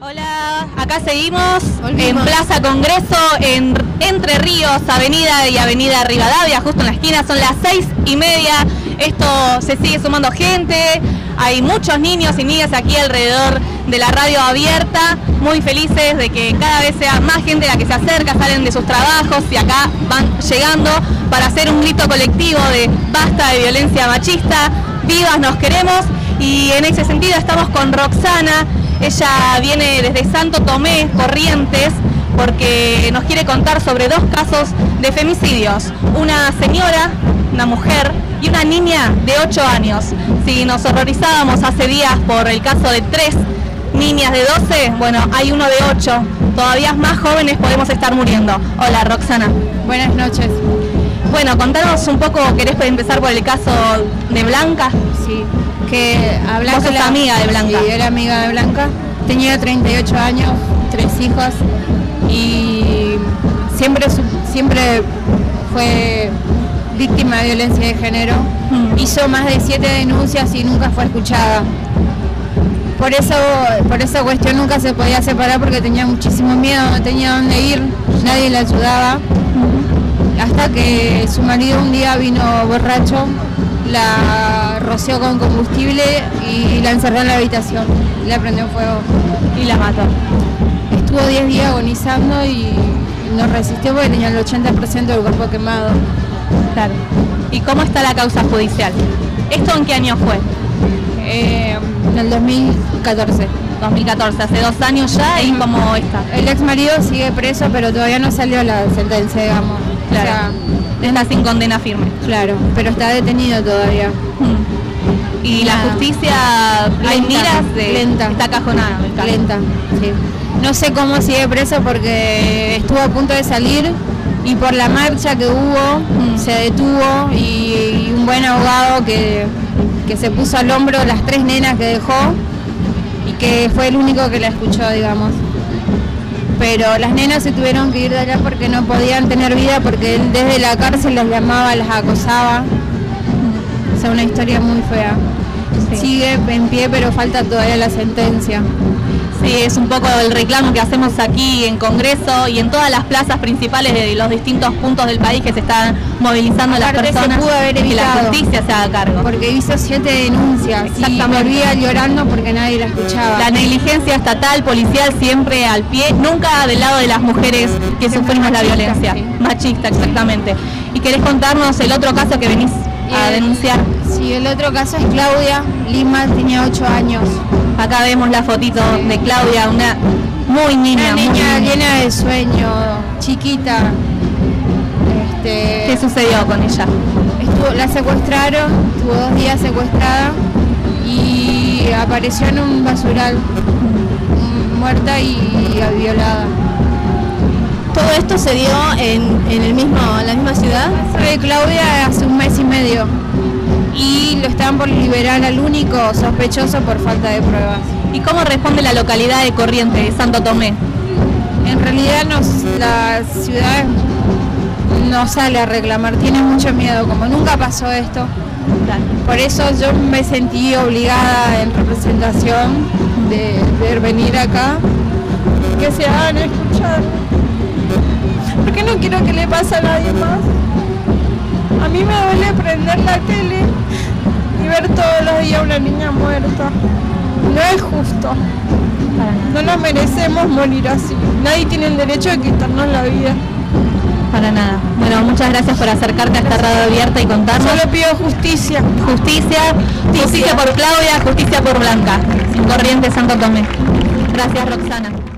Hola, acá seguimos en Plaza Congreso, en Entre Ríos, Avenida y Avenida Rivadavia, justo en la esquina, son las 6:30. Esto se sigue sumando gente, hay muchos niños y niñas aquí alrededor de la radio abierta, muy felices de que cada vez sea más gente la que se acerca, salen de sus trabajos y acá van llegando para hacer un grito colectivo de basta de violencia machista, vivas nos queremos. Y en ese sentido estamos con Roxana. Ella viene desde Santo Tomé, Corrientes, porque nos quiere contar sobre dos casos de femicidios. Una señora, una mujer y una niña de 8 años. Si nos horrorizábamos hace días por el caso de 3 niñas de 12, bueno, hay uno de 8. Todavía más jóvenes podemos estar muriendo. Hola, Roxana. Buenas noches. Bueno, contanos un poco, ¿querés empezar por el caso de Blanca? Sí, que a Blanca... Vos sos amiga de Blanca. Sí, era amiga de Blanca. Tenía 38 años, 3 hijos y siempre fue víctima de violencia de género. Hizo más de 7 denuncias y nunca fue escuchada. Por esa cuestión nunca se podía separar porque tenía muchísimo miedo, no tenía dónde ir, nadie la ayudaba. Hasta que su marido un día vino borracho, la roció con combustible y la encerró en la habitación, le prendió fuego y la mató. Estuvo 10 días agonizando y no resistió porque tenía el 80% del cuerpo quemado. Claro. ¿Y cómo está la causa judicial? ¿Esto en qué año fue? En el 2014. 2014, hace 2 años ya. ¿Y cómo está? El ex marido sigue preso, pero todavía no salió la sentencia, digamos. Claro. O sea, está sin condena firme. Claro, pero está detenido todavía. Y la justicia, hay miras de... Lenta. Está cajonada. Lenta, sí. No sé cómo sigue preso porque estuvo a punto de salir y por la marcha que hubo se detuvo y un buen abogado que se puso al hombro las 3 nenas que dejó y que fue el único que la escuchó, digamos. Pero las nenas se tuvieron que ir de allá porque no podían tener vida, porque él desde la cárcel las llamaba, las acosaba. O sea, una historia muy fea. Sí. Sigue en pie, pero falta todavía la sentencia. Sí, es un poco el reclamo que hacemos aquí en Congreso y en todas las plazas principales de los distintos puntos del país que se están movilizando las personas, se pudo haber evitado, y la justicia se haga cargo. Porque hizo 7 denuncias y volvía llorando porque nadie la escuchaba. La negligencia estatal, policial, siempre al pie, nunca del lado de las mujeres que sufrimos la violencia. Sí. Machista, exactamente. ¿Y querés contarnos el otro caso que venís a denunciar? Sí, el otro caso es Claudia Lima, tenía 8 años. Acá vemos la fotito de Claudia, una muy niña. Una niña llena de sueño, chiquita. ¿Qué sucedió con ella? La secuestraron, estuvo 2 días secuestrada y apareció en un basural, muerta y violada. ¿Todo esto se dio en la misma ciudad? De Claudia hace 1 mes y medio. Y lo estaban por liberar al único sospechoso por falta de pruebas. ¿Y cómo responde la localidad de Corrientes, de Santo Tomé? En realidad la ciudad no sale a reclamar, tiene mucho miedo, como nunca pasó esto. Claro. Por eso yo me sentí obligada en representación de venir acá, que se hagan escuchar. Porque no quiero que le pase a nadie más. A mí me duele prender la tele y ver todos los días una niña muerta. No es justo. No nos merecemos morir así. Nadie tiene el derecho de quitarnos la vida. Para nada. Bueno, muchas gracias por acercarte a esta radio abierta y contarnos. Solo pido justicia. Justicia por Claudia, justicia por Blanca, en Corrientes, Santo Tomé. Gracias, Roxana.